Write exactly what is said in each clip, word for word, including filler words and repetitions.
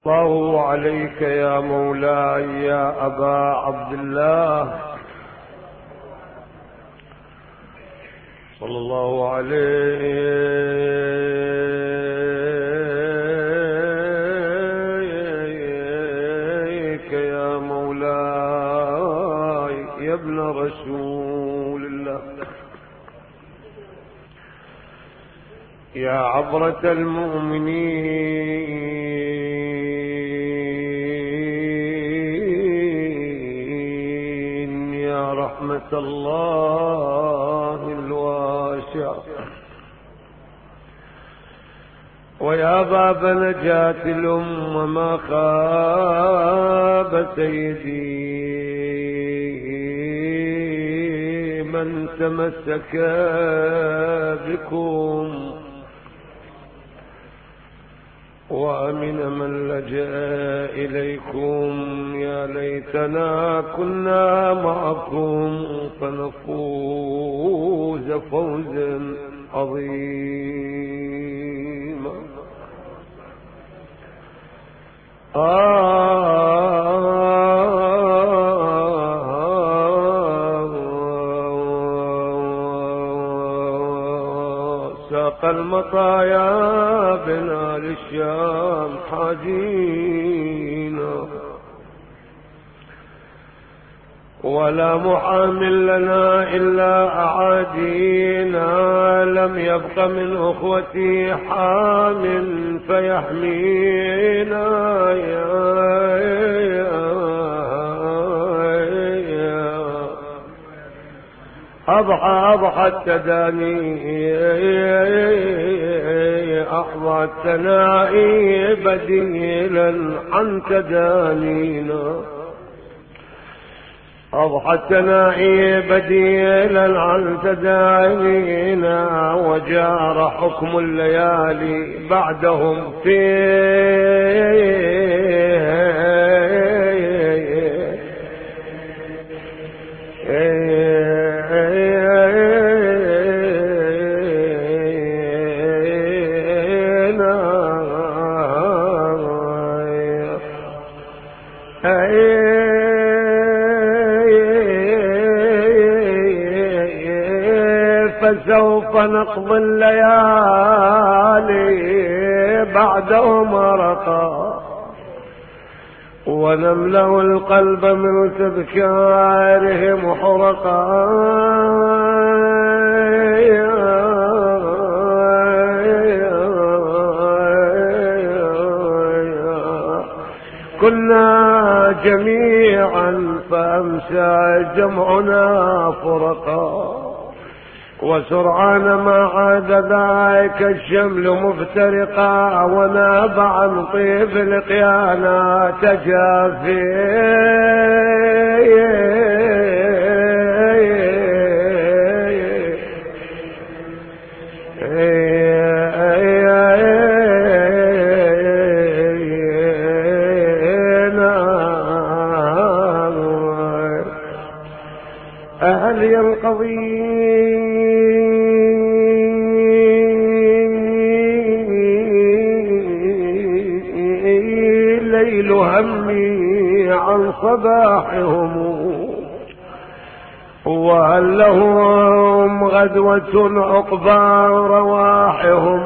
الله عليك يا مولاي يا أبا عبد الله، صلى الله عليك يا مولاي يا ابن رسول الله، يا عبرة المؤمنين، رحمة الله الواسع، ويا باب نجاة الأمة ما خاب سيدي من تمسك بكم، وأمن من لجأ إليكم، يا ليتنا كنا معكم فنفوز فوزا عظيما. ساق المطايا بنا للشام حاجينا، ولا محامل لنا إلا أعادينا، لم يبق من أخوتي حامل فيحمينا، يا أضحى أضحى التداني، أحظى الثنائي بديلا عن تدانينا، أضحى الثنائي بديلا عن تدانينا، وجار حكم الليالي بعدهم فيه، فسوف نقضي الليالي بعدهم رقا، ونملأ القلب من تذكارهم حرقا، كنا جميعا فأمسى جمعنا فرقا، وسرعان ما عاد ذاك الشمل مفترقا، وناب عن طيب القيانا تجافي، هل ينقضي ليل همي عن صباحهم، وهل لهم غدوة عقبى رواحهم،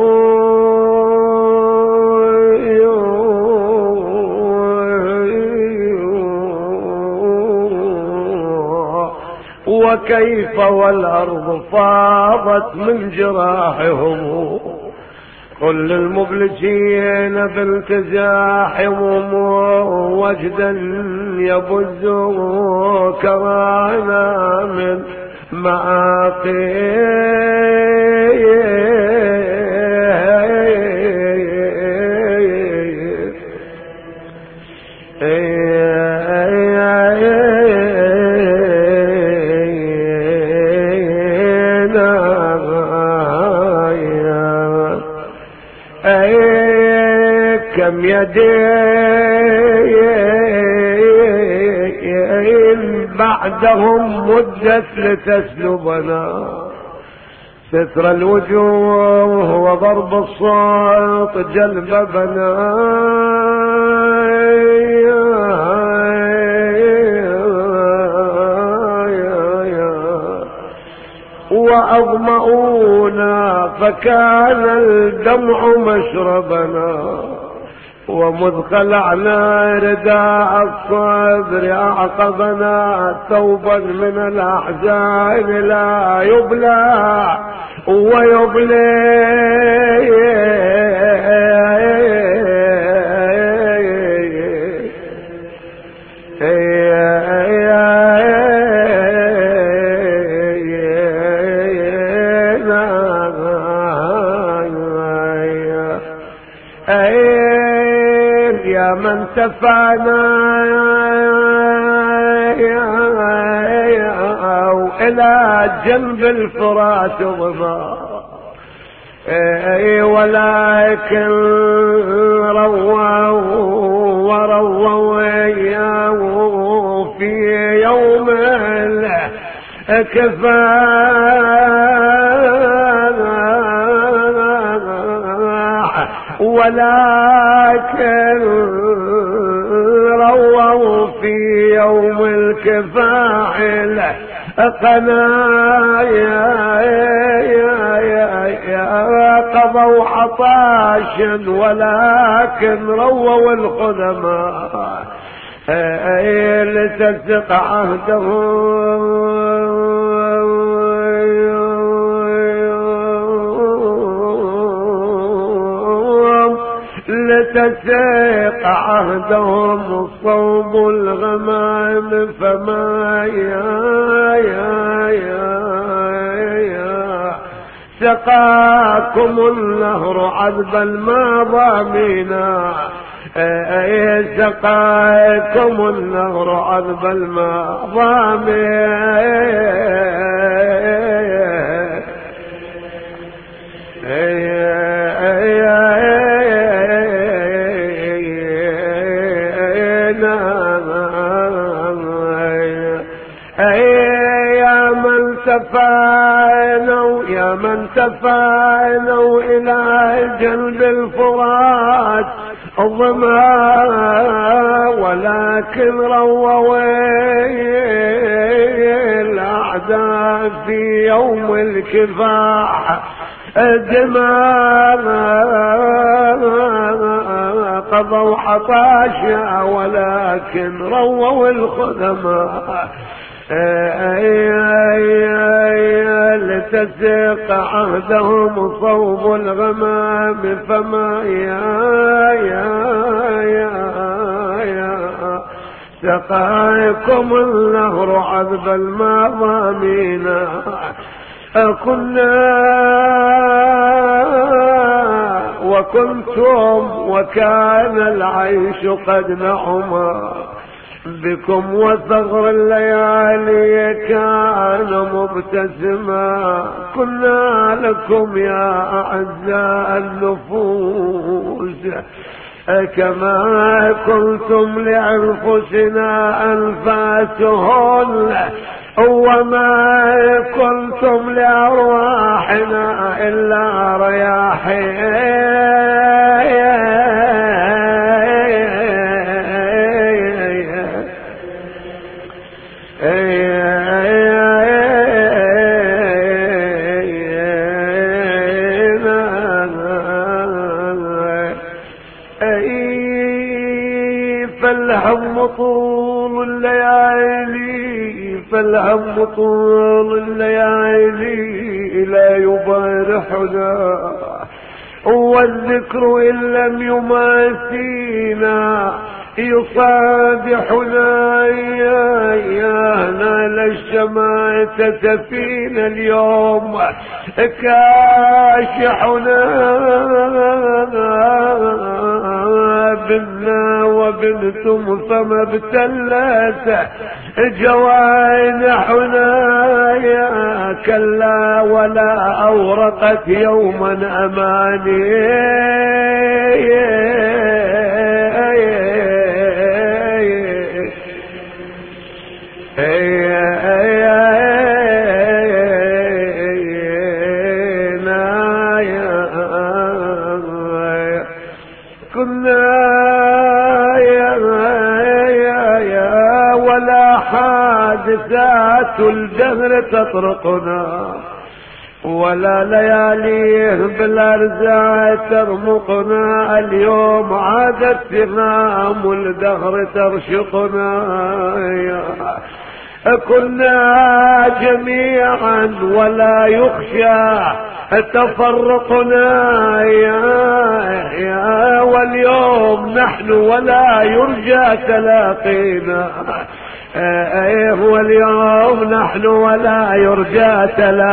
وكيف والأرض فاضت من جراحهم، كل المبلسين بالتزاحم، وجدا يبز كرانا من معاقي، كم يدين بعدهم مدت لتسلبنا، ستر الوجوه وضرب الصوت جلب بنا، وأظمؤونا فكان الدمع مشربنا، ومذ خلعنا رداء الصبر أعقبنا ثوبا من الأحزان لا يبلى ويبلي. يا من تفانا إلى جنب الفرات ظما، ولكن رووا ورووا في يوم الكفاح، ولكن رووا في يوم الكفاح قنايا قضوا عطاشا، ولكن رووا الخدماء لتصدق عهدهم لتسيق عهدهم صوب الغمام، فما يا يا يا يا سقاكم النهر عذب الماضى منا، سقاكم النهر عذب الماضى تفانوا يا من تفانوا إلى جنب الفرات الظما، ولكن رووا الأعداء في يوم الكفاح دماء، قضوا حطاشا ولكن رووا الخدماء لتسق عهدهم صوب الغمام، فما يا يا يا يا سقاكم النهر عذب المضامين. كنا وكنتم وكان العيش قد نعما بكم، وثغر الليالي كان مبتسما. كنا لكم يا أعزاء النفوس كما كنتم لأنفسنا أنفاسهن، وما كنتم لأرواحنا إلا رياحين. فالهم طول الليالي فالهم طول الليالي لا يبارحنا، والذكر إن لم يماسينا يصادحنا. يا يا نال الشماتة فينا اليوم كاشحنا، بنا وبنتم فما ابتلت جوانحنا. يا كلا ولا أورقت يوما أماني، كنا يا يا يا ولا حادثات الدهر تطرقنا، ولا لياليه بالارزاق ترمقنا، اليوم عادت تنام والدهر ترشقنا. كنا جميعا ولا يخشى تفرقنا، يا يا واليوم نحن ولا يرجى تلاقينا. ايه واليوم نحن ولا يرجى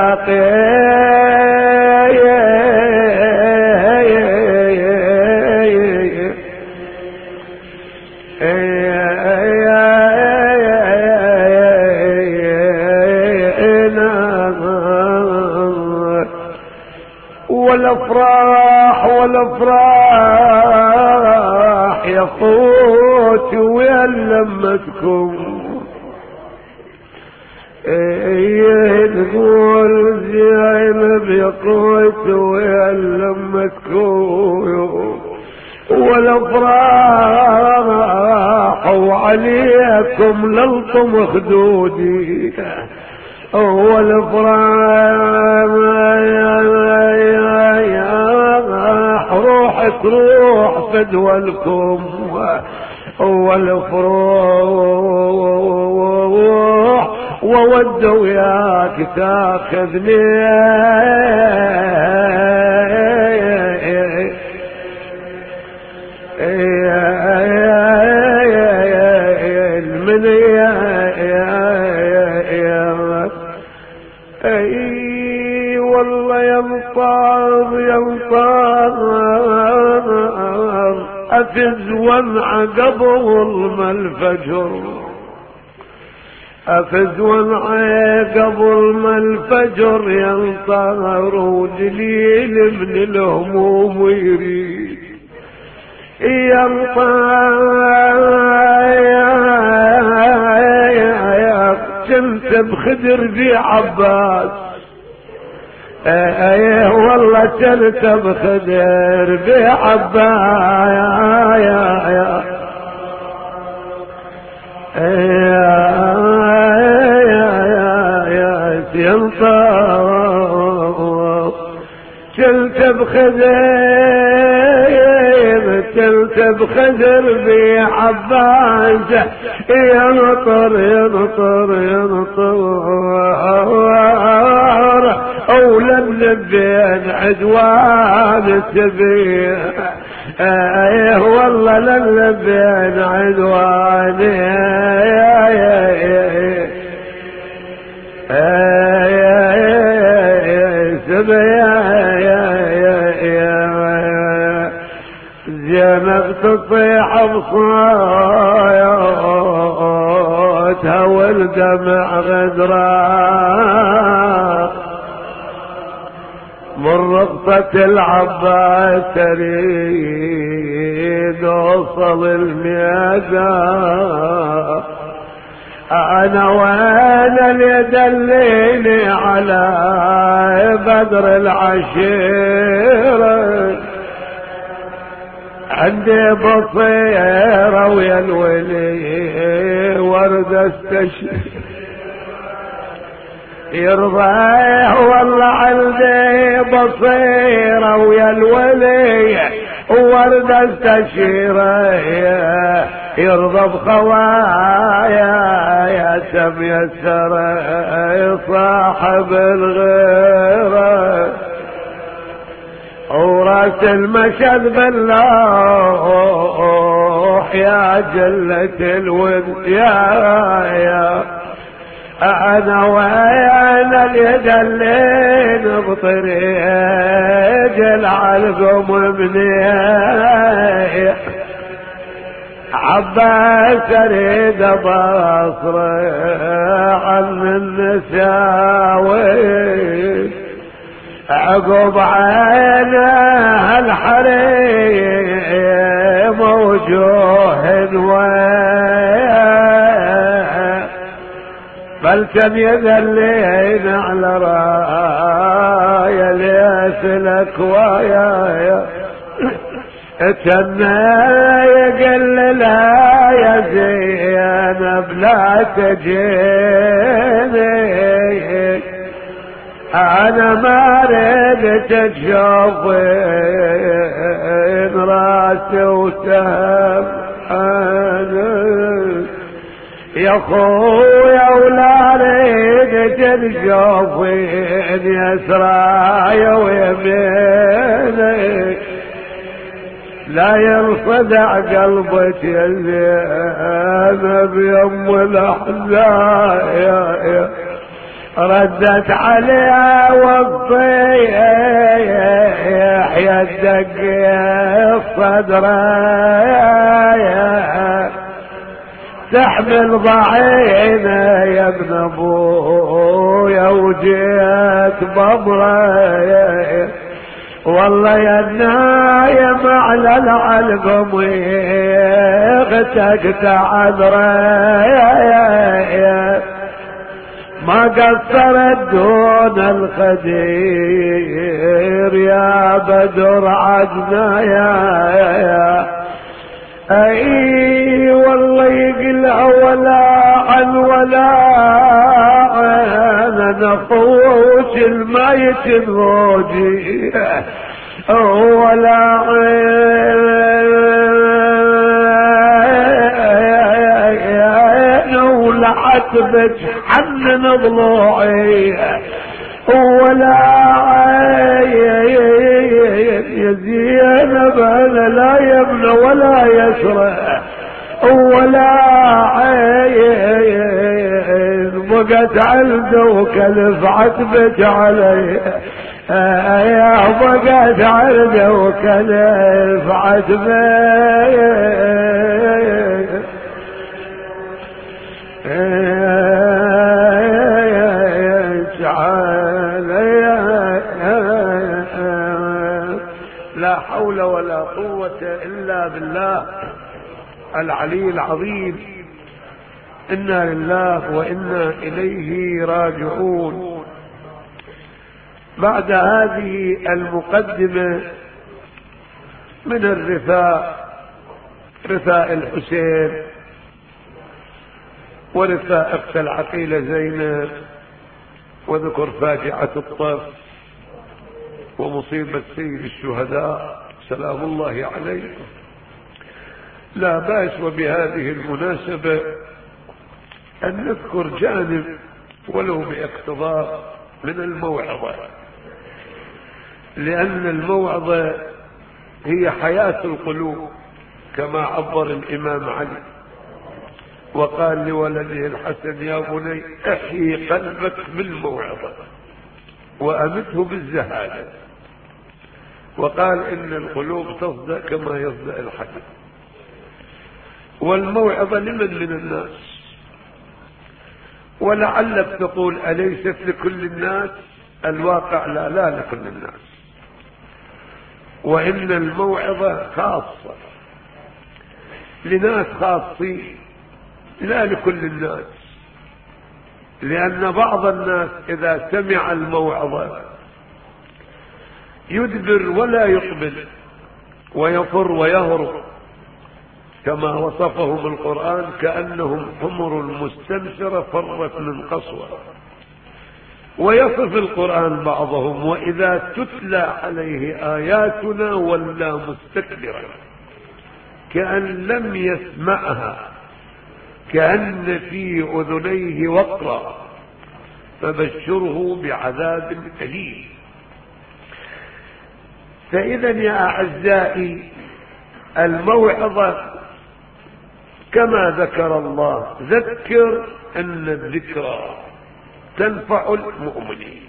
والافراح والافراح يا خوت وين لمتكم. ايه نقول زينب يا خوت وين لمتكم، والافراح وعليكم للطم خدودي، والافراح روح تروح فدولكم، والفروح وود وياك تاخذني من اي والله ينطر ينطر افز وانع قبل ما الفجر، افز وانع قبل ما الفجر ينطر، ودليل من الهموم يريد ينطر. كنت بخدر ذي عباس، ايه والله كنت بخدر ذي عباس، ينطر كنت بخدر كنت بخدر ذي عباس، ينطر ينطر ينطر أولا بين عدوان السبيل. ايه والله لن بين عدوان زينب تطيح بصوتها والدمع غدرا من رقصة العباس، تريد وصل الميدان. انا وانا اللي دليني على بدر العشيرة، عندي بصيرة ويا الولي ورد استشير يرضيه، والله عندي بصيرة ويا الولي ورد استشيره، يرضى بخوايا يا سم يسره صاحب الغيره، وراس المشهد بالله يا جلة الود يا يا انا وانا اليد اللي بطريق العلقم منيح، عباس اريد بصره عن النساوي، عقب عينه الحريم وجوه وين، بل كم يذلين على راية ليس لك ويا كنا يقل لا يا زينب لا تجيني، انا ما ريدت تشوفين راسي وسهم يا خويا ولا ريدت تشوفين يسرايا ويميني لا ينصدع قلبك يا زينب يم الاحزان ردت عليها والطيح يدق الصدر تحمل ضعينا يا ابن ابويا وجيت بضرة والله يا النايم على العلقم اغتقت عذرة ما قصرت دون الخدير يا بدر عدنا يا اي والله يقلع ولا عن ولا انا نخوش الميت الروجي ولا عين ولا عتبك حنن ضلوعي ولا يا زينب انا لا يمنى ولا يسرى ولا عين بقت عزة وكلف عتبك علي يا بقت عزة وكلف عتبك لا حول ولا قوة إلا بالله العلي العظيم. إنا لله وإنا إليه راجعون. بعد هذه المقدمة من الرثاء، رثاء الحسين ورثاء اخت العقيلة زينب، وذكر فاجعة الطف ومصيبة سيد الشهداء سلام الله عليكم، لا بأس وبهذه المناسبة أن نذكر جانب ولو باقتضاء من الموعظة، لأن الموعظة هي حياة القلوب كما عبر الإمام علي وقال لولده الحسن يا بني احيي قلبك بالموعظة وأمته بالزهادة، وقال إن القلوب تصدأ كما يصدأ الحديد. والموعظة لمن من الناس؟ ولعلك تقول أليست لكل الناس؟ الواقع لا لا لكل الناس، وإن الموعظة خاصة لناس خاصين لا لكل الناس، لأن بعض الناس إذا سمع الموعظة يدبر ولا يقبل ويفر ويهرب كما وصفهم القرآن كأنهم حمر مستنفرة فرت من قسوة. ويصف القرآن بعضهم وإذا تتلى عليه آياتنا ولى مستكبرا كأن لم يسمعها كأن في أذنيه وقرا فبشره بعذاب أليم. فإذا يا أعزائي الموعظة كما ذكر الله ذكر أن الذكرى تنفع المؤمنين.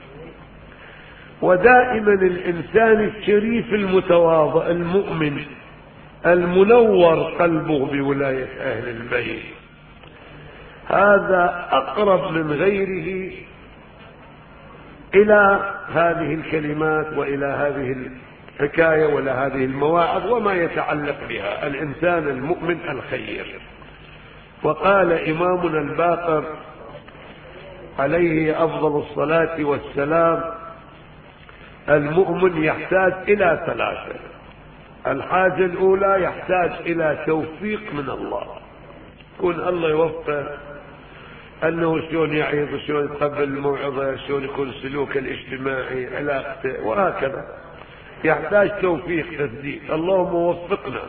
ودائما الإنسان الشريف المتواضع المؤمن المنور قلبه بولاية أهل البيت هذا أقرب من غيره إلى هذه الكلمات وإلى هذه الحكاية وإلى هذه المواعظ وما يتعلق بها. الإنسان المؤمن الخير. وقال إمامنا الباقر عليه أفضل الصلاة والسلام المؤمن يحتاج إلى ثلاثة. الحاجة الأولى يحتاج إلى توفيق من الله، يكون الله يوفق أنه شلون يعيض وشلون يتقبل الموعظة، شلون يكون السلوك الاجتماعي، علاقته، وهكذا. يحتاج توفيق تسديد. اللهم وفقنا.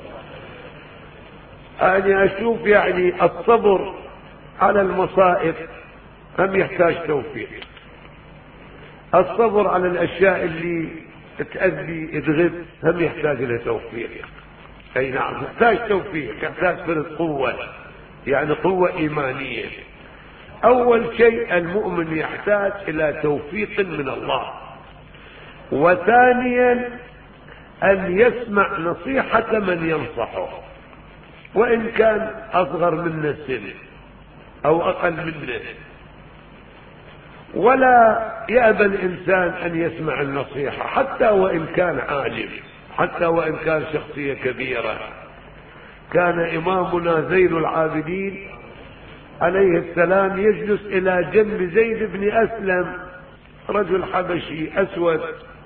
أنا أشوف يعني الصبر على المصائب هم يحتاج توفيق. الصبر على الأشياء اللي تأذي تغذ هم يحتاج إلى توفيق. أي نعم، يحتاج توفيق، يحتاج فرد قوة، يعني قوة إيمانية. أول شيء المؤمن يحتاج إلى توفيق من الله، وثانيا أن يسمع نصيحة من ينصحه وإن كان أصغر منه السن أو أقل منه. ولا يأبى الإنسان أن يسمع النصيحة حتى وإن كان عالم، حتى وإن كان شخصية كبيرة. كان إمامنا زين العابدين عليه السلام يجلس إلى جنب زيد بن أسلم، رجل حبشي أسود،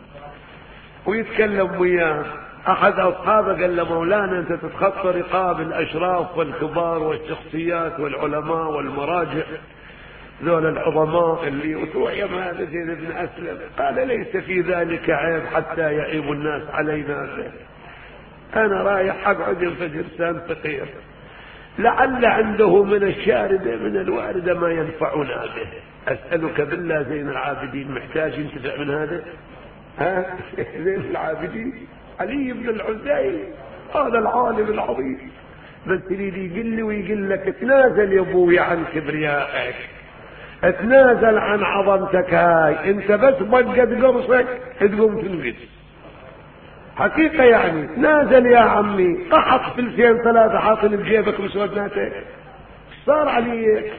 ويتكلم وياه. أحد أصحابه قال له: مولانا أنت تتخطى رقاب الأشراف والكبار والشخصيات والعلماء والمراجع، ذول العظماء اللي وتوعي ما هذا زيد بن أسلم. قال: ليس في ذلك عيب حتى يعيب الناس علينا به. أنا رايح أقعد ينفجر إنسان فقير، لعل عنده من الشاردة من الواردة ما ينفعنا به. أسألك بالله زين العابدين محتاج ينتفع من هذا؟ ها؟ زين العابدين علي بن الحسين هذا العالم العظيم، بس يريد يقول لي ويقول لك: تنازل يا ابوي عن كبريائك، تنازل عن عظمتك، هاي انت بس بقد قرصك تقوم تنقذ. حقيقة يعني تنازل يا عمي. قحط فلسين ثلاثة حاطين بجيبك مسودناتك، صار عليك؟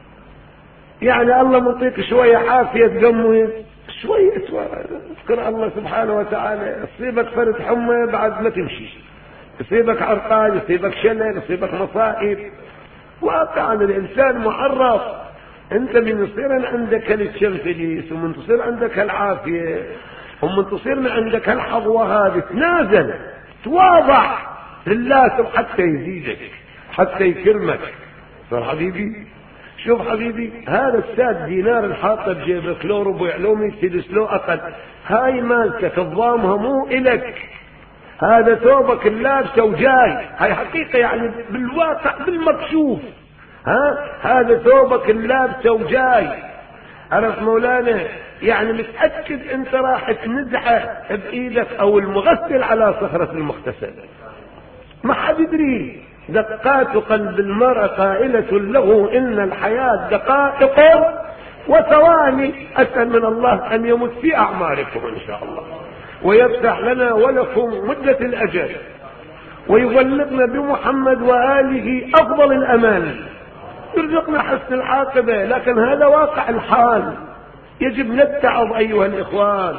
يعني الله مطيك شوية عافية تقموه شوية، اذكر الله سبحانه وتعالى. يصيبك فرد حمى بعد ما تمشي، يصيبك عرقان، يصيبك شلل، يصيبك مصائب. واقعا الإنسان معرض. انت من يصير عندك الشمس ومن تصير عندك العافية ومن تصير عندك الحظوة هذه، تنازل تواضع لله حتى يزيدك، حتى يكرمك. فحبيبي شوف حبيبي، هذا الساد دينار الحاطة بجيبك لو ربع لو ميتلس لو أقل، هاي مالتك تضامها مو إلك. هذا ثوبك اللابسه وجاي، هاي حقيقة يعني بالواقع بالمكشوف. ها هذا ثوبك اللابسه وجاي، عرف مولانا؟ يعني متأكد انت راح تنزعه بإيدك او المغسل على صخرة المغتسل، ما حد يدري. دقات قلب المرء قائلة له إن الحياة دقائق وثواني. أسأل من الله أن يمت في أعماركم إن شاء الله، ويفتح لنا ولكم مدة الأجل، ويبلغنا بمحمد وآله أفضل الأمان، يرزقنا حسن العاقبة. لكن هذا واقع الحال، يجب نتعظ أيها الإخوان.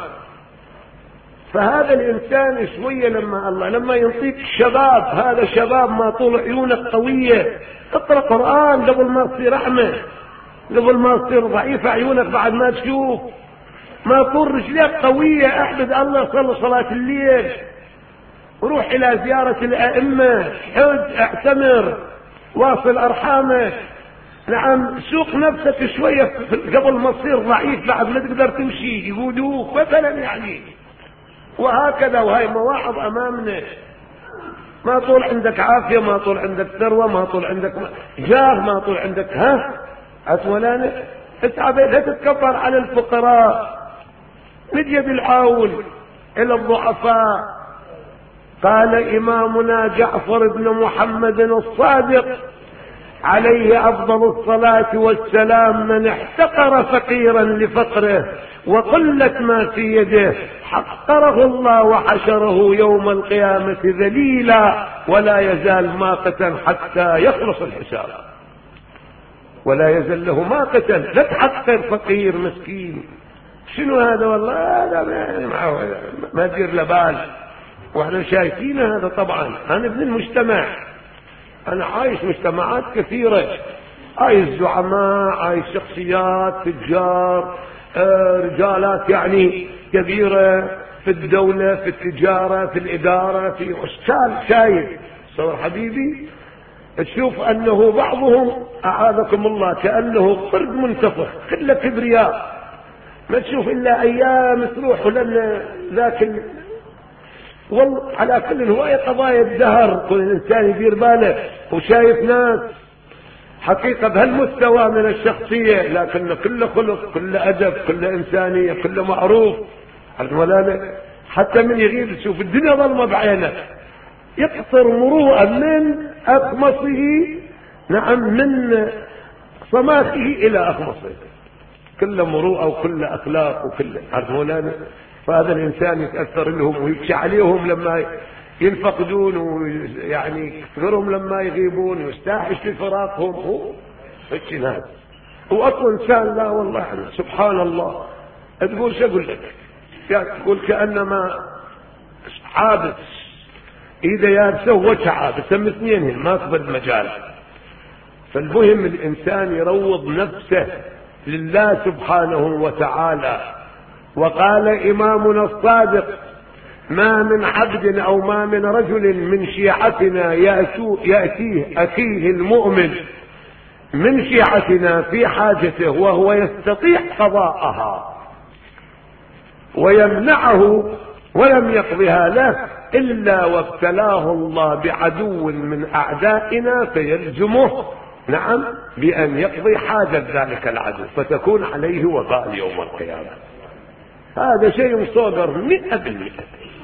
فهذا الإنسان شوية لما الله لما ينطيك شباب، هذا شباب ما طول عيونك قوية، اقرأ قرآن قبل ما تصير أحمد، قبل ما تصير ضعيفة عيونك بعد ما تشوف، ما طول رجليك قوية، احمد الله، صلي صلاة الليل، وروح إلى زيارة الأئمة، حج، اعتمر، واصل أرحامك. نعم، سوق نفسك شوية قبل ما تصير ضعيف بعد ما تقدر تمشي، يقودوك مثلا يعني. وهكذا، وهي مواعظ أمامنا. ما طول عندك عافية، ما طول عندك ثروة، ما طول عندك جاه، ما طول عندك ها أتولانا اسعى، لا تتكبر على الفقراء، نجي بالعون إلى الضعفاء. قال إمامنا جعفر بن محمد الصادق عليه أفضل الصلاة والسلام: من احتقر فقيرا لفقره وقلة ما في يده حقره الله وحشره يوم القيامة ذليلا ولا يزال ماقتا حتى يخلص الحساب. ولا يزال له ماقتا، لا تحقر فقير مسكين. شنو هذا؟ والله هذا ما, ما دير لبال، واحنا شايفين هذا. طبعا انا ابن المجتمع، انا عايش مجتمعات كثيرة، عايش زعماء، عايش شخصيات، تجار، آه رجالات يعني كبيرة في الدولة، في التجارة، في الإدارة، في أشكال شايف. صور حبيبي، تشوف أنه بعضهم أعاذكم الله كأنه قرد منتفخ كله كبرياء، ما تشوف إلا أيام تروح لنا ذاك. والله على كل هواية قضايا الدهر، كل إنسان يدير باله وشايف ناس حقيقة بهالمستوى من الشخصية، لكن كل خلق كل أدب كل إنسانية كل معروف. حتى من يغيب تشوف الدنيا ظلمة بعينه، يقصر مروءة من أقمصه، نعم من صماخه إلى أقمصه، كل مروءة وكل أخلاق وكل عرف مولانا. فهذا الإنسان يتأثر لهم ويبكي عليهم لما ينفقدون، ويعني يكثرهم لما يغيبون، ويستاحش لفراقهم. هو هيك ناس، هو أصلا إنسان لا والله سبحان الله. تقول شو أقول لك، يعني تقول كأنما عابس إذا يابسه وجه عابس هم اثنين ما تبد مجال. فالمهم الإنسان يروض نفسه لله سبحانه وتعالى. وقال إمامنا الصادق: ما من عبد أو ما من رجل من شيعتنا يأتيه أخيه المؤمن من شيعتنا في حاجته وهو يستطيع قضاءها ويمنعه ولم يقضها له إلا وابتلاه الله بعدو من أعدائنا فيلزمه، نعم، بأن يقضي حاجة ذلك العدو فتكون عليه وبال يوم القيامة. هذا شيء صادر مئة بالمئة.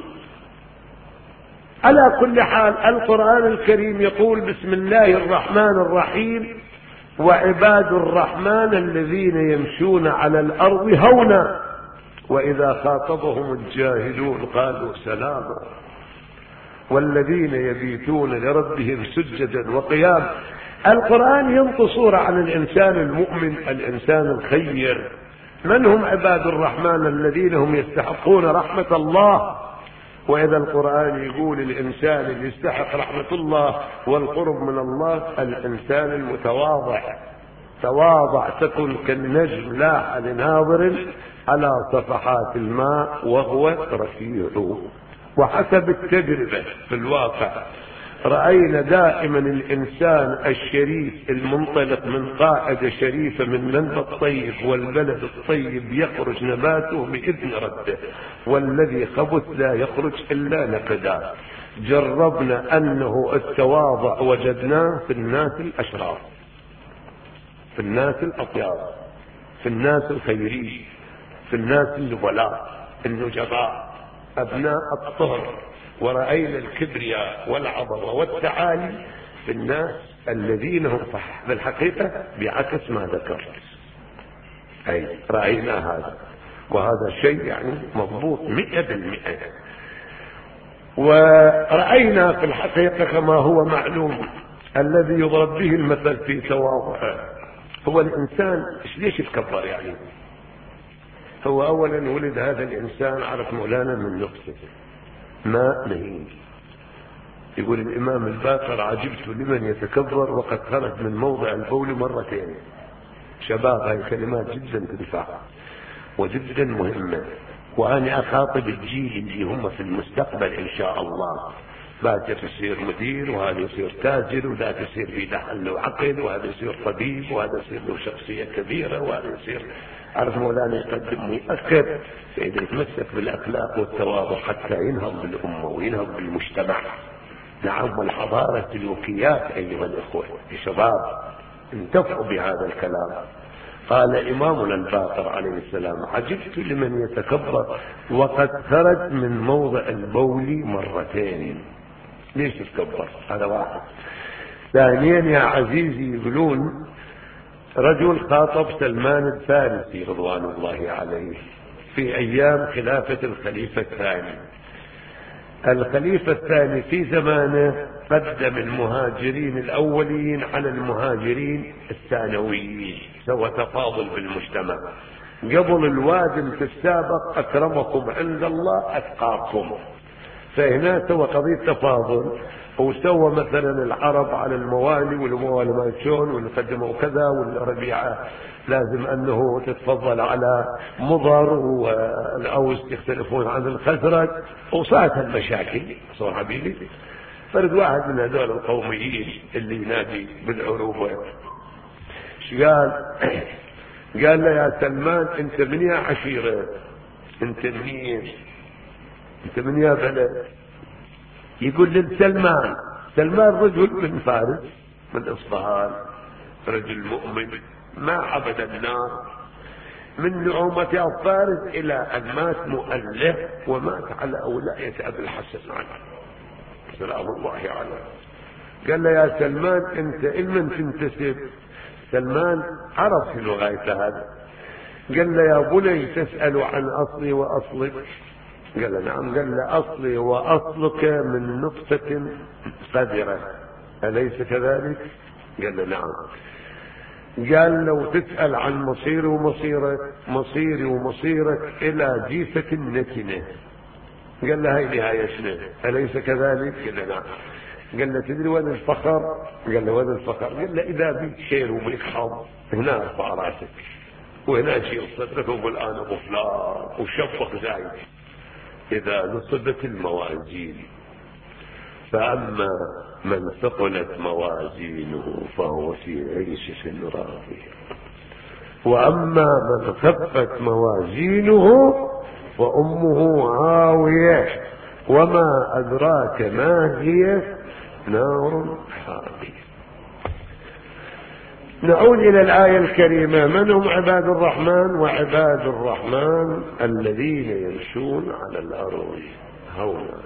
على كل حال القرآن الكريم يقول: بسم الله الرحمن الرحيم: وعباد الرحمن الذين يمشون على الأرض هونا وإذا خاطبهم الجاهلون قالوا سلاما والذين يبيتون لربهم سجدا وقياما. القرآن ينطي صورة عن الإنسان المؤمن، الإنسان الخير. من هم عباد الرحمن الذين هم يستحقون رحمة الله؟ وإذا القرآن يقول الإنسان اللي يستحق رحمة الله والقرب من الله الإنسان المتواضع. تواضع تكن كالنجم لاح لناظر على صفحات الماء وهو رفيع. وحسب التجربة في الواقع رأينا دائما الإنسان الشريف المنطلق من قاعدة شريفة من منبع الطيب والبلد الطيب يخرج نباته بإذن ربه، والذي خبث لا يخرج إلا نقدا. جربنا أنه التواضع وجدناه في الناس الأشرار، في الناس الأطيار، في الناس الخيرين، في الناس النبلاء النجباء أبناء الطهر. ورأينا الكبرياء والعظمة والتعالي في الناس الذين هم صح بالحقيقة بعكس ما ذكرت. أي رأينا هذا، وهذا شيء يعني مضبوط مئة بالمئة. ورأينا في الحقيقة كما هو معلوم الذي يضرب به المثل في تواضعه هو الإنسان. ليش يتكبر؟ يعني هو أولا ولد هذا الإنسان عرف مولانا من نفسه ماء مهين. يقول الإمام الباقر: عجبت لمن يتكبر وقد خرج من موضع البول مرتين. شباب، هاي كلمات جدا تنفع وجدا مهمة. وأنا أخاطب الجيل اللي هم في المستقبل إن شاء الله، باكر يصير مدير، وهذا يصير تاجر، وذاك يصير في دخل له عقد، وهذا يصير طبيب، وهذا يصير له شخصية كبيرة، وهذا يصير عرف مولانا يقدم ويأكد. فإذا يتمسك بالأخلاق والتواضع حتى ينهض بالأمة وينهض بالمجتمع. نعم، والحضارة السلوكيات أيها الإخوة الشباب انتفعوا بهذا الكلام. قال إمامنا الباقر عليه السلام: عجبت لمن يتكبر وقد خرج من موضع البول مرتين. ليش يتكبر؟ هذا واحد. ثانيا يا عزيزي يقولون رجل خاطب سلمان الفارسي رضوان الله عليه في أيام خلافة الخليفة الثاني. الخليفة الثاني في زمانه قدم المهاجرين الأولين على المهاجرين الثانويين، سوى تفاضل بالمجتمع. قبل الوادم في السابق: أكرمكم عند الله أتقاكم. فهنا سوى قضية تفاضل، وسوى مثلا العرب على الموالي، والموالي ما شلون، واللي قدموا كذا، والربيعة لازم أنه تتفضل على مضر، والأوس يختلفون عن الخزرج، وصارت المشاكل. صور حبيبي فرد واحد من هذول القوميين اللي ينادي بالعروبة، ايش قال؟ قال له يا سلمان انت من يا عشيرة؟ انت منين؟ انت من يا بلد؟ يقول لسلمان، سلمان رجل من فارس من اصفهان، رجل مؤمن ما عبد النار من نعومة فارس إلى أن مات مؤلف ومات على أولاية أبي الحسن عليه سلام الله عليه. قال له يا سلمان أنت إلمن تنتسب؟ سلمان عرف في لغاية هذا. قال له يا بني تسأل عن أصلي وأصلك؟ قال له نعم. قال له أصلي وأصلك من نطفة قذرة أليس كذلك؟ قال له نعم. قال لو تسأل عن مصيري ومصيرك، مصيري ومصيرك إلى جيفة نتنة. قال له هاي نهايتنا أليس كذلك؟ قال له نعم. قال له تدري وين الفخر؟ قال له وين الفخر؟ قال له إذا بيك شير وبيك حظ هنا ارفع راسك وهنا شيل صدرك وقول أنا أبو فلان وشفق زايد. إذا نصبت الموازين فأما من ثقلت موازينه فهو في عيشة راضية، وأما من خفت موازينه فأمه هاوية وما أدراك ما هي نار حامية. نعود إلى الآية الكريمة. من هم عباد الرحمن؟ وعباد الرحمن الذين يمشون على الأرض هونا.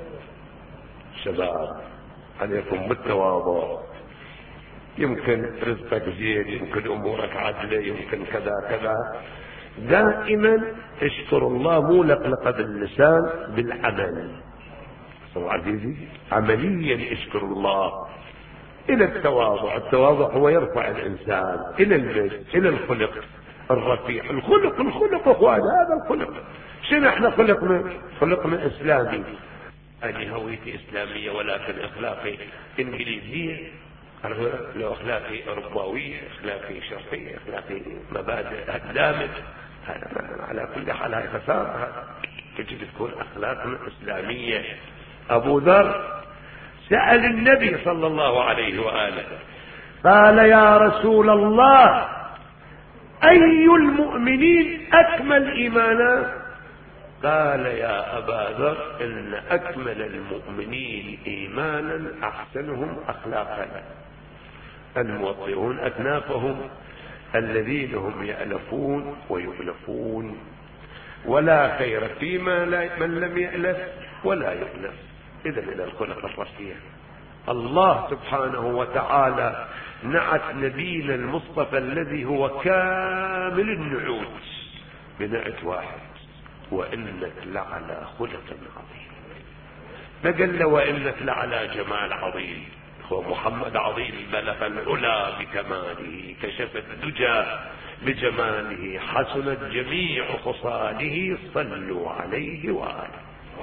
شباب عليكم بالتواضع، يمكن رزقك زين، يمكن امورك عدله، يمكن كذا كذا. دائما اشكر الله، مو لقلقه باللسان، بالعمل. صلوا عزيزي، عمليا اشكر الله. الى التواضع، التواضع هو يرفع الانسان الى المجد، الى الخلق الرفيع. الخلق الخلق اخوان، هذا الخلق. شنو احنا خلقنا؟ خلقنا اسلامي، أنا هويتي إسلامية ولكن أخلاقي إنجليزية، لو أخلاقي أوروباوية، أخلاقي شرقية، أخلاقي مبادئ هدامة. على كل حال هاي خسارة. تجب تكون أخلاقنا إسلامية. أبو ذر سأل النبي صلى الله عليه وآله قال يا رسول الله أي المؤمنين أكمل إيمانا؟ قال يا أبا ذر إن أكمل المؤمنين إيمانا أحسنهم أخلاقا الموطئون أكنافهم الذين هم يألفون ويؤلفون، ولا خير فيما لا من لم يألف ولا يؤلف. إذا إلى الخلق الرفيع. الله سبحانه وتعالى نعت نبينا المصطفى الذي هو كامل النعوت بنعت واحد: وإنك لعلى خلق عظيم. فقال له وإنك لعلى جمال عظيم. هو محمد عظيم، بلغ العلا بكماله، كشف الدجى بجماله، حسنت جميع خصاله، صلوا عليه وآله.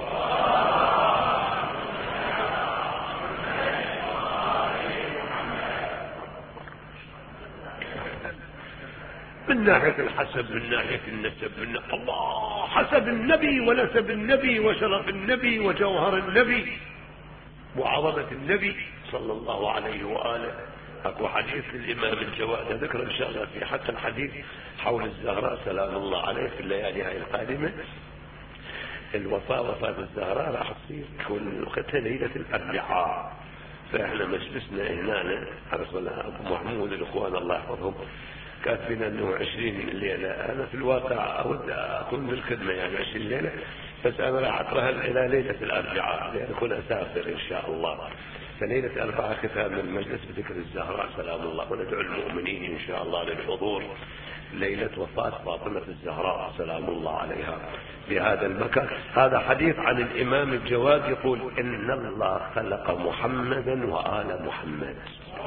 من ناحية الحسب، من ناحية النسب، من الله حسب النبي ونسب النبي وشرف النبي وجوهر النبي وعظمة النبي صلى الله عليه وآله. أكو حديث للإمام الجواد ذكر إن شاء الله في حتى الحديث حول الزهراء سلام الله عليه في الليالي هاي القادمة. الوفاة، وفاة الزهراء راح تصير كل وقتها ليلة الأربعاء. فإحنا مجلسنا هنا أرسل أبو محمود الإخوان الله يحفظهم كاتبين أنه عشرين ليلة. أنا في الواقع أود أكون بالخدمة يعني عشرين ليلة، بس أنا راح أقرأها إلى ليلة الأربعاء لأن أكون أسافر إن شاء الله. فليلة الأربعاء ختام المجلس بذكر الزهراء سلام الله، وندعو المؤمنين إن شاء الله للحضور ليلة وفاة فاطمة الزهراء سلام الله عليها في هذا المكان. هذا حديث عن الإمام الجواد يقول إن الله خلق محمدا وآل محمد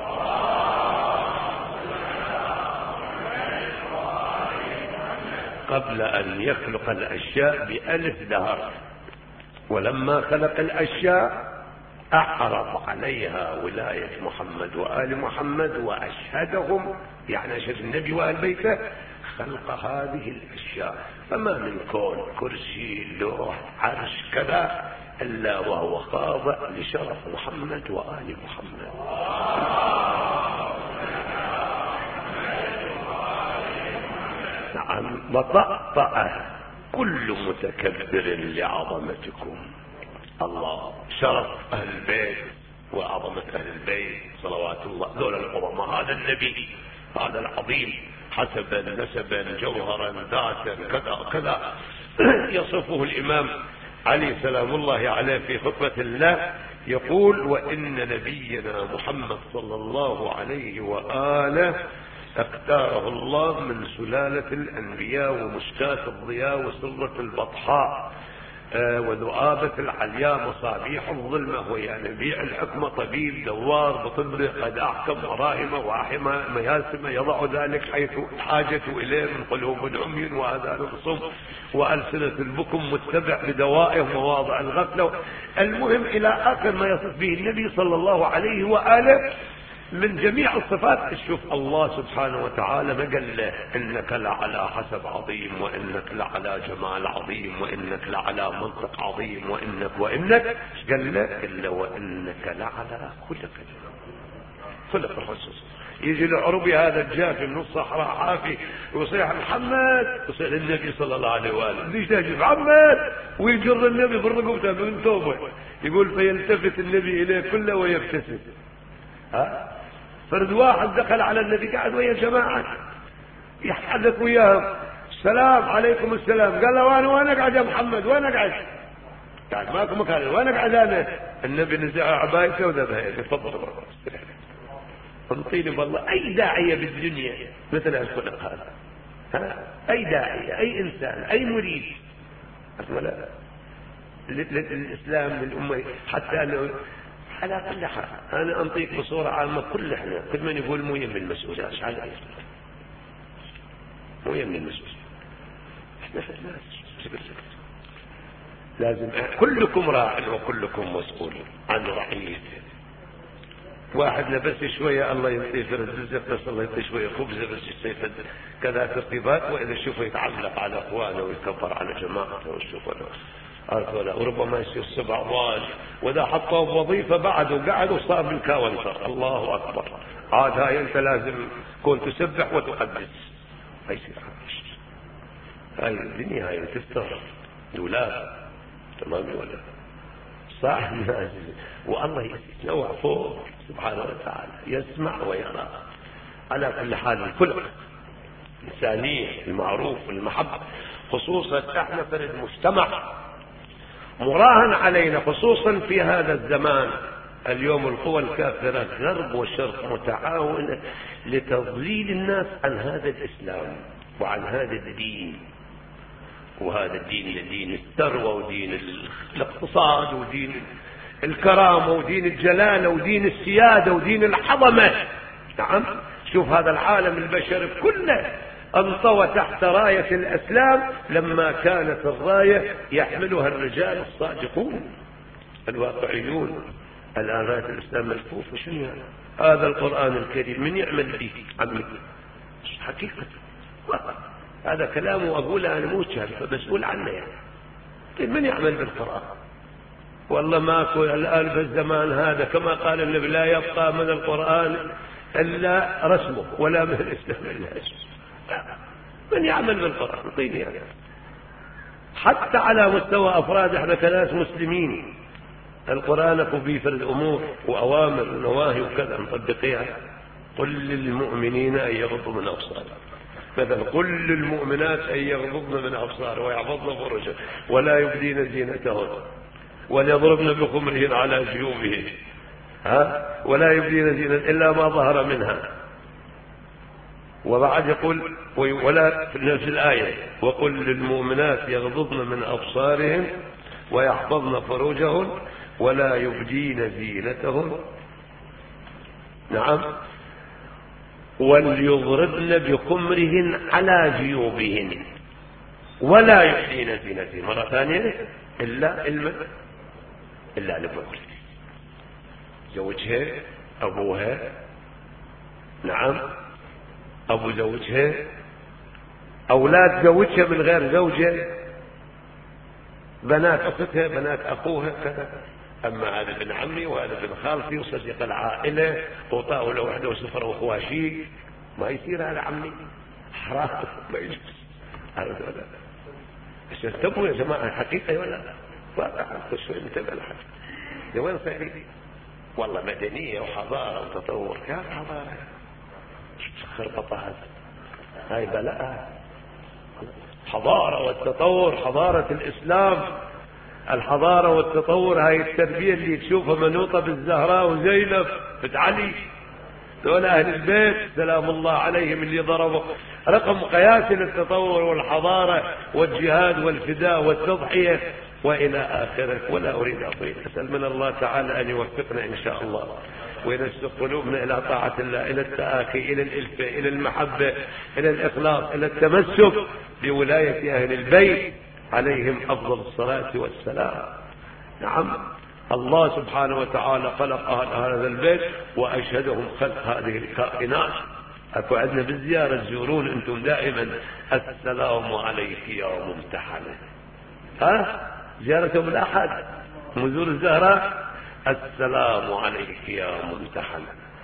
قبل أن يخلق الأشياء بألف دهر، ولما خلق الأشياء أعرض عليها ولاية محمد وآل محمد وأشهدهم، يعني أشهد النبي وآل بيته خلق هذه الأشياء. فما من كون كرسي لوح عرش كذا إلا وهو خاضع لشرف محمد وآل محمد. نعم. وطأطأ كل متكبر لعظمتكم. الله، شرف أهل البيت وعظمة أهل البيت صلوات الله، ذول العظماء. هذا النبي، هذا العظيم، حسبا نسبا جوهرا ذاتا كذا كذا. يصفه الإمام علي سلام الله عليه في خطبة الله، يقول: وإن نبينا محمد صلى الله عليه وآله اختاره الله من سلالة الأنبياء ومشتاة الضياء وسرة البطحاء آه وذؤابة العلياء مصابيح الظلمة، ويا نبيع الحكمة طبيب دوار بطبه قد أحكم مراهمة وأحمى مياسمة، يضع ذلك حيث حاجة إليه من قلوب عمي وآذان صم وألسنة البكم متبع بدوائه مواضع الغفلة. المهم إلى آخر ما يصف به النبي صلى الله عليه وآله من جميع الصفات. شوف الله سبحانه وتعالى ما قال له إنك لعلى حسب عظيم، وإنك لعلى جمال عظيم، وإنك لعلى منطق عظيم، وإنك وإنك قال له إلا وإنك لعلى خلق خلق الرسول. يجي العربي هذا الجافي من الصحراء عافي ويصيح محمد، يصيح النبي صلى الله عليه وآله ليش تجي محمد، ويجر النبي بالرقبة من ثوبه، يقول فيلتفت النبي إليه كله ويبتسم. ها فرد واحد دخل على النبي قاعد ويا جماعة يحدث وياهم، السلام عليكم السلام، قال له وانا وانا قاعد يا محمد، وانا قاعد قاعد ماكو مكان، وانا قاعد انا. النبي نزع عبايته وذبها، تفضل انطيني والله. اي داعية بالدنيا مثل الخلق هذا، ها اي داعية، اي انسان، اي مريد لا للاسلام للامة، حتى انه على كل حال انا انطيك بصورة عامة. كل احنا كل من يقول مو يم المسؤولية على مو يم المسؤولية، احنا في الناس لازم كلكم راع وكلكم مسؤول عن رعيته. واحد لبس شوية الله يعطيه فرد رزق، بس الله يعطيه شوية خبز بس يستيفد كذا ترتيبات، واذا شوفه يتعلق على اخوانه ويكبر على جماعته ويشوفه وربما يصير سبع ضاج، واذا حطه بوظيفه بعد وقعد وصار بالكاونتر. الله اكبر. عاد هاي انت لازم كنت تسبح وتقدس. هاي يصير هاي الدنيا هاي تفتر دولاب تمام ولا صح؟ والله يتنوع فوق سبحانه وتعالى، يسمع ويرى. على كل حال الخلق الإنسانية المعروف والمحبة، خصوصا احنا فرد مجتمع مراهن علينا خصوصا في هذا الزمان. اليوم القوى الكافرة غرب وشرق متعاونة لتضليل الناس عن هذا الإسلام وعن هذا الدين. وهذا الدين دين الثروة ودين الاقتصاد ودين الكرامة ودين الجلالة ودين السيادة ودين الحضمة. نعم، شوف هذا العالم البشري كله انطوى تحت راية الإسلام لما كانت الراية يحملها الرجال الصادقون الواقعيون. الآن راية الإسلام ملفوف، وشنو يعني؟ هذا القرآن الكريم من يعمل به عمي حقيقة، هذا كلامه أقوله أنا مو شاهد فمسؤول عنه يعني. طيب من يعمل بالقرآن؟ والله ماكو الآن في الزمان هذا كما قال النبي لا يبقى من القرآن إلا رسمه ولا من الإسلام إلا اسمه. من يعمل بالقرآن؟ طيني يعني. حتى على مستوى أفراد احنا كناس مسلمين القرآن فيه فرد أمور وأوامر ونواهي وكذا نطبقها. قل للمؤمنين أن يغضوا من أبصارهم، مثلا قل للمؤمنات أن يغضضن من أبصارهن ويحفظن فروجهن ولا يبدين زينتهن وليضربن بخمرهن على جيوبهن ها ولا يبدين زينة إلا ما ظهر منها. وبعد يقول ولا في نفس الآية وقل للمؤمنات يغضضن من أبصارهن ويحفظن فروجهن ولا يبدين زينتهن نعم وليضربن بخمرهن على جيوبهن ولا يبدين زينتهن. مرة ثانية إلا إلا إلا لبعض زوجها أبوها نعم أبو زوجها أولاد زوجها من غير زوجها بنات أختها بنات أخوها كذا. أما هذا ابن عمي وهذا ابن خالتي وصديق العائلة وطاولة واحدة وسفرة وخواشيك، ما يصير هذا عمي، حرام ما يجوز. هذا عشان تبوا يا جماعة حقيقة ولا واقع شوي انتبه لحد يا وين صايرين؟ والله مدنية وحضارة وتطور. كيف حضارة؟ خربطة هذا، هاي بلاء. حضارة والتطور، حضارة الإسلام، الحضارة والتطور، هاي التربية اللي تشوفها منوطة بالزهراء وزينب بنت علي، دول أهل البيت سلام الله عليهم اللي ضربوا رقم قياسي للتطور والحضارة والجهاد والفداء والتضحية وإلى آخره. ولا أريد أطيل، أسأل من الله تعالى أن يوفقنا إن شاء الله وينسق قلوبنا إلى طاعة الله، إلى التآخي، إلى الإلفة، إلى المحبة، إلى الإخلاص، إلى التمسك بولاية أهل البيت عليهم أفضل الصلاة والسلام. نعم، الله سبحانه وتعالى خلق أهل هذا البيت وأشهدهم خلق هذه الكائنات. أكو عندنا بالزيارة تزورون أنتم دائما السلام عليك يا ممتحنة، ها زيارتهم الأحد نزور الزهراء السلام عليك يا ممتحنة،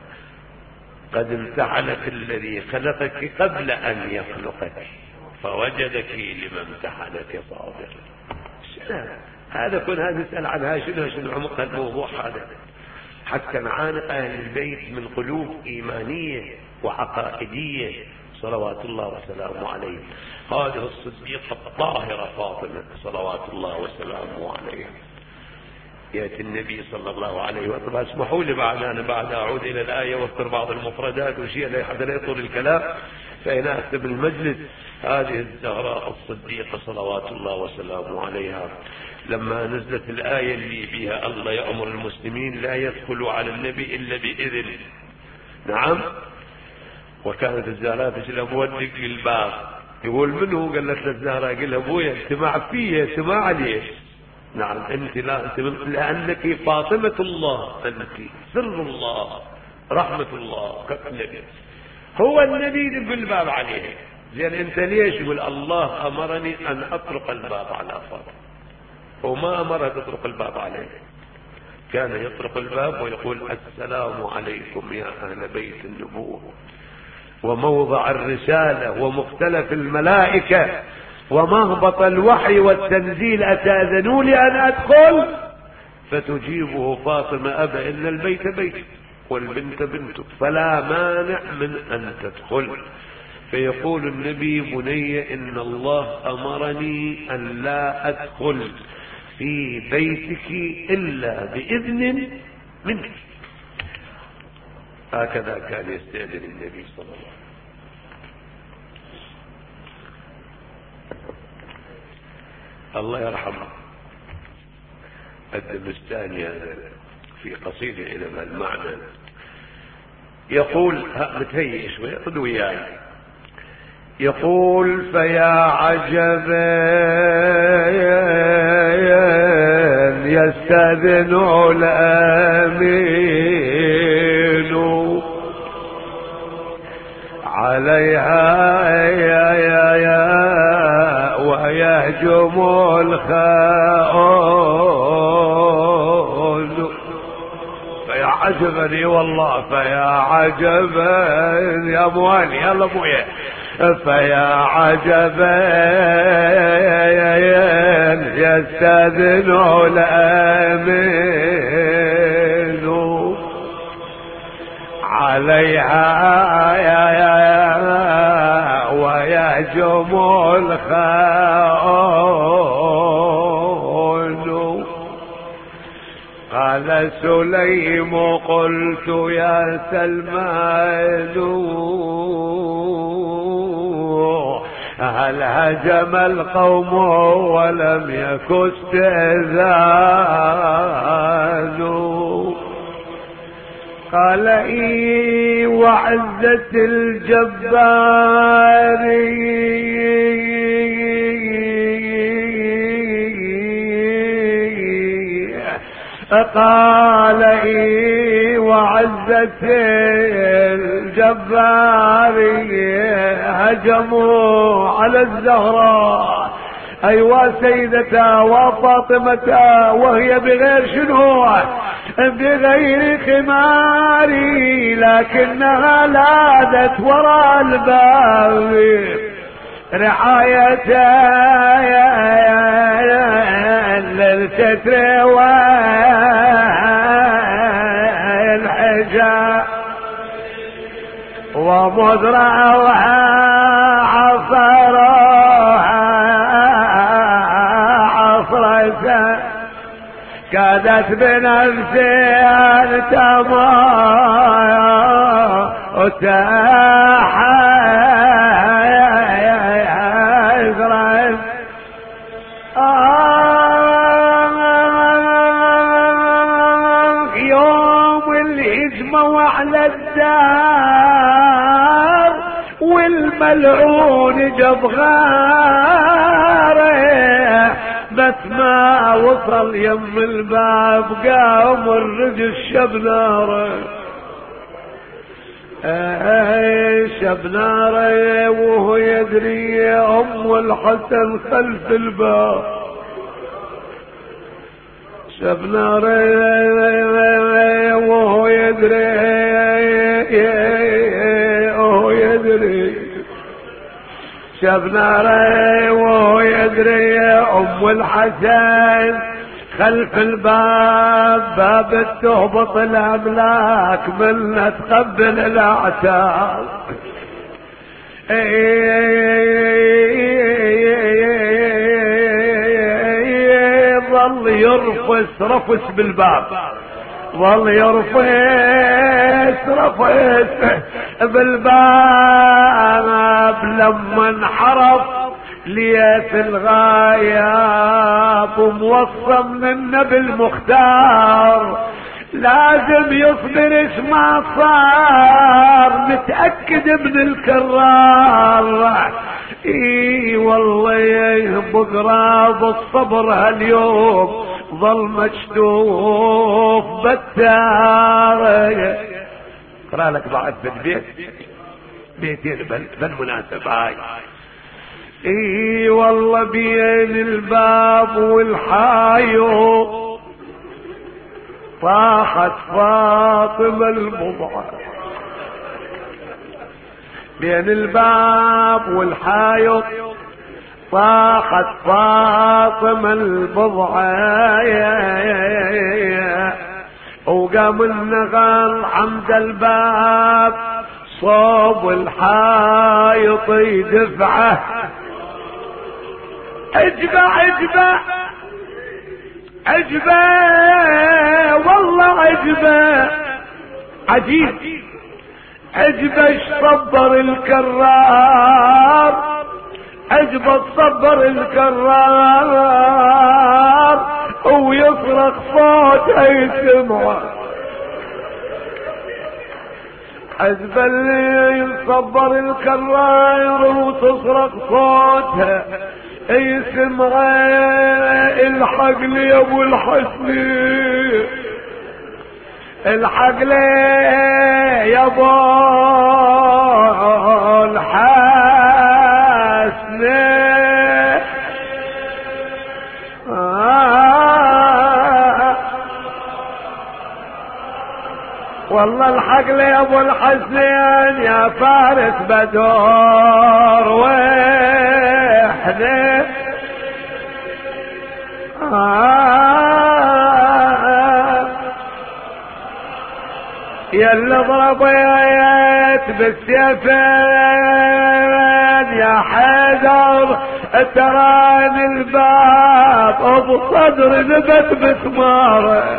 قد امتحنك الذي خلقك قبل أن يخلقك فوجدك لما امتحنك صابر. هذا كنا نسأل عنها شنو شنو عمق الموضوع هذا، حتى نعانق أهل البيت من قلوب إيمانية وعقائدية صلوات الله وسلامه عليه. هذه الصديقة الطاهرة فاطمة صلوات الله وسلامه عليه يأتي النبي صلى الله عليه وسلم. اسمحوا لي بعد أنا بعد أعود إلى الآية واذكر بعض المفردات وشيء حتى لا يطول الكلام فإن أكتب المجلس. هذه الزهراء الصديقة صلوات الله وسلامه عليها لما نزلت الآية اللي فيها الله يأمر المسلمين لا يدخلوا على النبي إلا بإذن، نعم، وكانت الزهراء تجي أبوها تدق الباب، يقول منه؟ قالت للزهراء قال أبويا انت مع فيه انت ما عليه. نعم انت لا انت لأنك فاطمة الله، انت سر الله رحمة الله كالنبي، هو النبي يدق الباب عليه. زين انت ليش؟ يقول الله امرني ان اطرق الباب على فاطمة، وما امرها تطرق الباب عليه، كان يطرق الباب ويقول السلام عليكم يا اهل بيت النبوة وموضع الرسالة ومختلف الملائكة ومهبط الوحي والتنزيل، أتأذنوا لي أن أدخل؟ فتجيبه فاطمة أبا إن البيت بيت والبنت بنتك فلا مانع من أن تدخل. فيقول النبي بني إن الله أمرني أن لا أدخل في بيتك إلا بإذن منك. هكذا كان يستأذن النبي صلى الله عليه وسلم. الله يرحمه الدمستاني هذا في قصيدة إلى ما المعنى يقول، متهيئ شوي خذوا وياي، يقول فيا عجبا يستأذن الأمين عليها يا يا يا ويهجم الخائن. فيا عجبا اي والله فيا عجبا يا موالي يلا ابويا فيا عجبا يستأذن الأمين عليها يا يا ويهجم الخائن. قال سليم قلت يا سلمان هل هجم القوم ولم يك استئذان؟ قال إي وعزة الجبار قال إي وعزة الجبار هجموا على الزهراء ايوا سيدتا وفاطمتا وهي بغير شنو، بغير خماري، لكنها لادت وراء الباب رعاية للستر والحجاب، ومزرعها عصرها عصرة كادت بنفسها تمام وتحيزرا. يوم الهجمة على الدار والملعون جاب غاره، بس ما وصل يم الباب قام الرجل شب ناره، شب ناره وهو يدري ام الحسن خلف الباب، شب ناره وهو يدري وهو يدري شب ناره وهو يدري ام الحسن خلف الباب، باب تهبط الاملاك من تقبل الاعتاب، ظل يرفس رفس بالباب، ظل يرفس رفس بالباب، لما انحرف ليت الغاياب وموصى من النبي المختار، لازم يصبر اش ما صار، متأكد من الكرار. اي والله بقرا بالصبر هاليوم ظل مشتوف بالتار. اقرا لك بعد بالبيت بيتين بالمناسبة هاي. اي والله بين الباب والحايو طاحت فاطمة المضعة، بين الباب والحايط طاحت فاطمة البضعة، وقام النغال عند الباب صوب الحايط يدفعه، عجبة عجبة عجبة والله عجبة، عجيب عجبة صبر الكرار، عجبة صبر الكرار ويصرخ صوت يسمعه، عجبة اللي يصبر الكرار وتصرخ صوتها يسمع، الحق لي يا ابو الحسن، الحق لي يا ابو الحسن، آه والله الحق لي يا ابو الحسن يا فارس بدور وحده، آه يا اللي ضربيت بالسيفين يا حيدر تراني الباب ابو صدر نبت بثماره،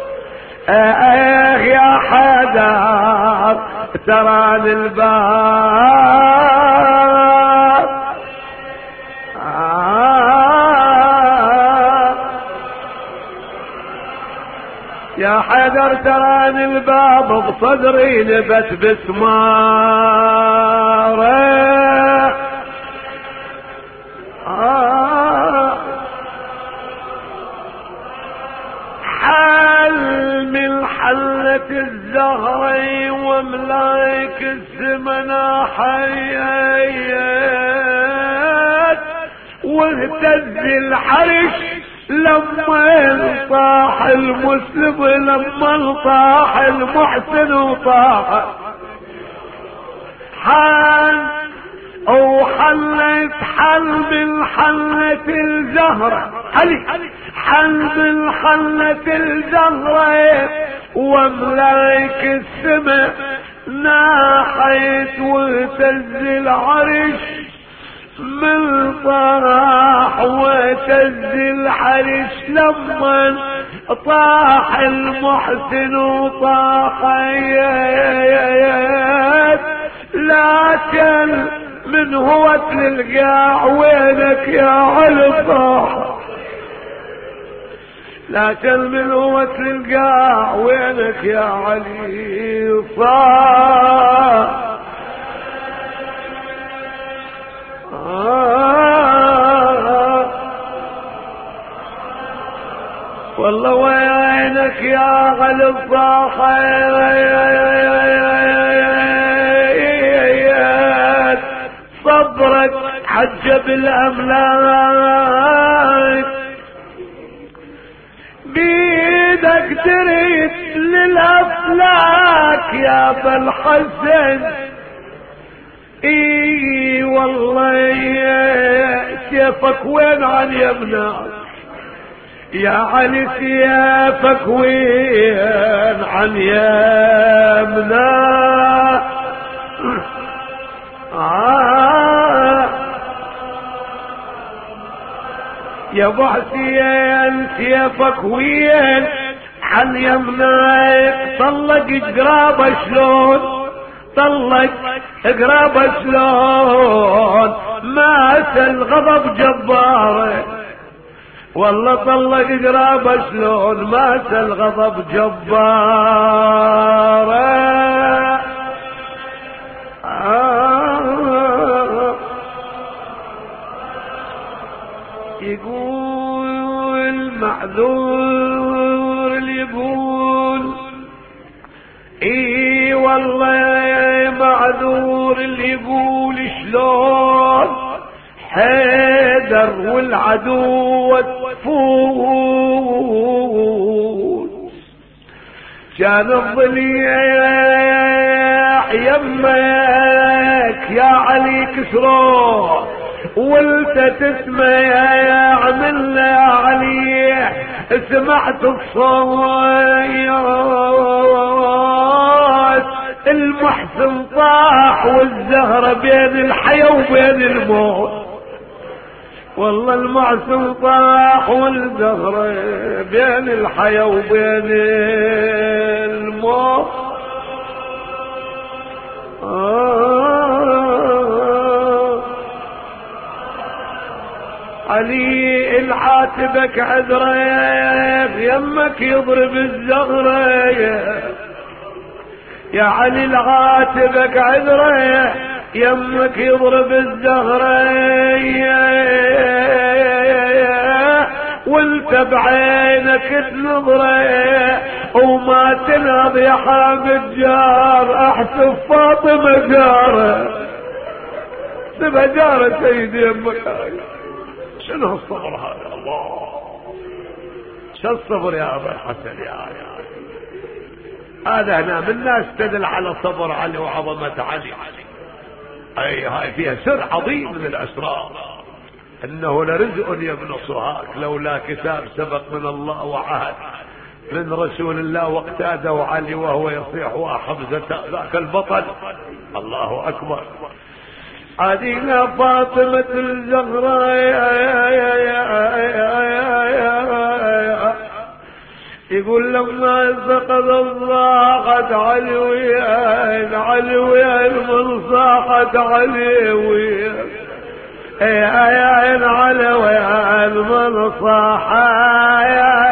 ايه يا حيدر تراني الباب، آه يا حيدر تراني الباب بصدري نبت بثماره، آه حل من حلة الزهري وملايك الزمن حيات واهتز الحرش لما طاح المسلم، لما طاح المحسن وطاح حال او حلت حل من حلة الزهرة علي حل من حلة الزهرة وملاك السماء ناحيت واهتز العرش من طاح واهتز الحرش لما طاح المحسن وطاح لكن من هو للقاع وينك يا علي طاح، لكن من هو للقاع وينك يا علي صاح. آه والله وينك يا علي صاح صبرك حجب الأملاك بيدك تريد للأفلاك يا بالحسن. اي والله يا سيفك وين عن يمناك يا علي سيفك وين عن يمناك. آه يا ابو حسين سيفك وين عن يمناك. طلق قرابه شلون طلق قرابه شلون مات الغضب جباره والله طلق قرابه شلون مات الغضب جباره. آه يقول معذور اللي يقول اي والله معذور اللي يقول شلون حيدر والعدو تفوت كان الضليع يمك يا علي كسرو وانت تسمع من علي سمعت الصوت المحسن طاح والزهرة بين الحياة وبين الموت والله المحسن طاح والزهرة بين الحياة وبين الموت. آه علي العاتبك عذره يمك يضرب الزغره يا علي العاتبك عذره يمك يضرب الزغره وانت بعينك تنظره وما تنهض يا حامد جار احسب فاطمه جاره تبقى جاره سيدي يمك. شنو الصبر هذا الله شو الصبر يا ابا الحسن يا يا هذا هنا من الناس تدل على صبر علي وعظمه علي. اي هاي فيها سر عظيم من الاسرار انه لرزق يا ابن صهاك لولا كتاب سبق من الله وعهد من رسول الله واقتاده علي وهو يصيح وحمزه ذاك البطل. الله اكبر. عدينا فاطمة الزهراء يقول لما سقط الصاحت علويا علويا من صاحت علويا يا علويا من صاحت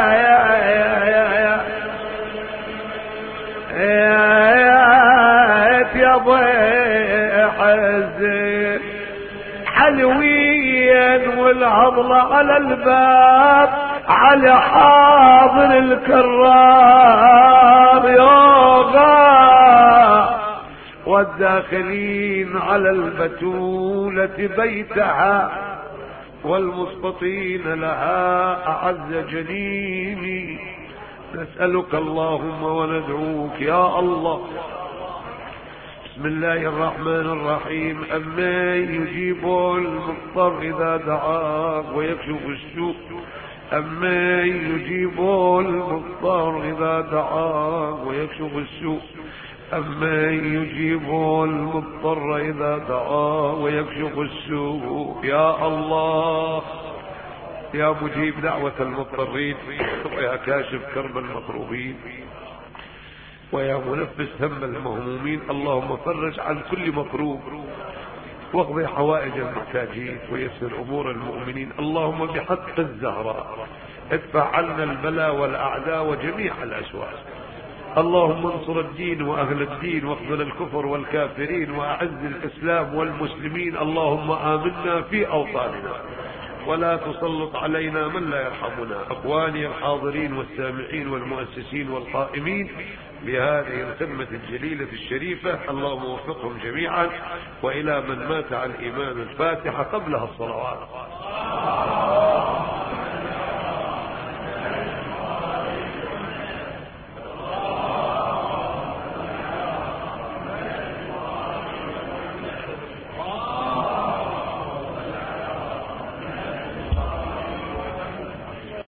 يا ابوي حزين حلوين والهضلة على الباب على حاضر الكرار يوغا والداخلين على البتولة بيتها والمسقطين لها أعز جنين. نسألك اللهم وندعوك يا الله. بسم الله الرحمن الرحيم. أمن يجيب المضطر إذا دعاه ويكشف السوء أمن يجيب المضطر إذا دعاه ويكشف السوء أمن يجيب المضطر إذا دعاه ويكشف السوء. يا الله يا مجيب دعوة المضطرين ويا كاشف كرب المكروبين ويا منفس هم المهمومين، اللهم فرج عن كل مكروب واقضي حوائج المحتاجين ويسر أمور المؤمنين. اللهم بحق الزهراء ادفع عنا البلاء والأعداء وجميع الأسواء. اللهم انصر الدين وأهل الدين واخذل الكفر والكافرين وأعز الإسلام والمسلمين. اللهم آمنا في أوطاننا ولا تسلط علينا من لا يرحمنا. أخواني الحاضرين والسامعين والمؤسسين والقائمين بهذه الخدمة الجليلة الشريفة، اللهم وفقهم جميعا، وإلى من مات على الإيمان الفاتحة قبلها الصلوات.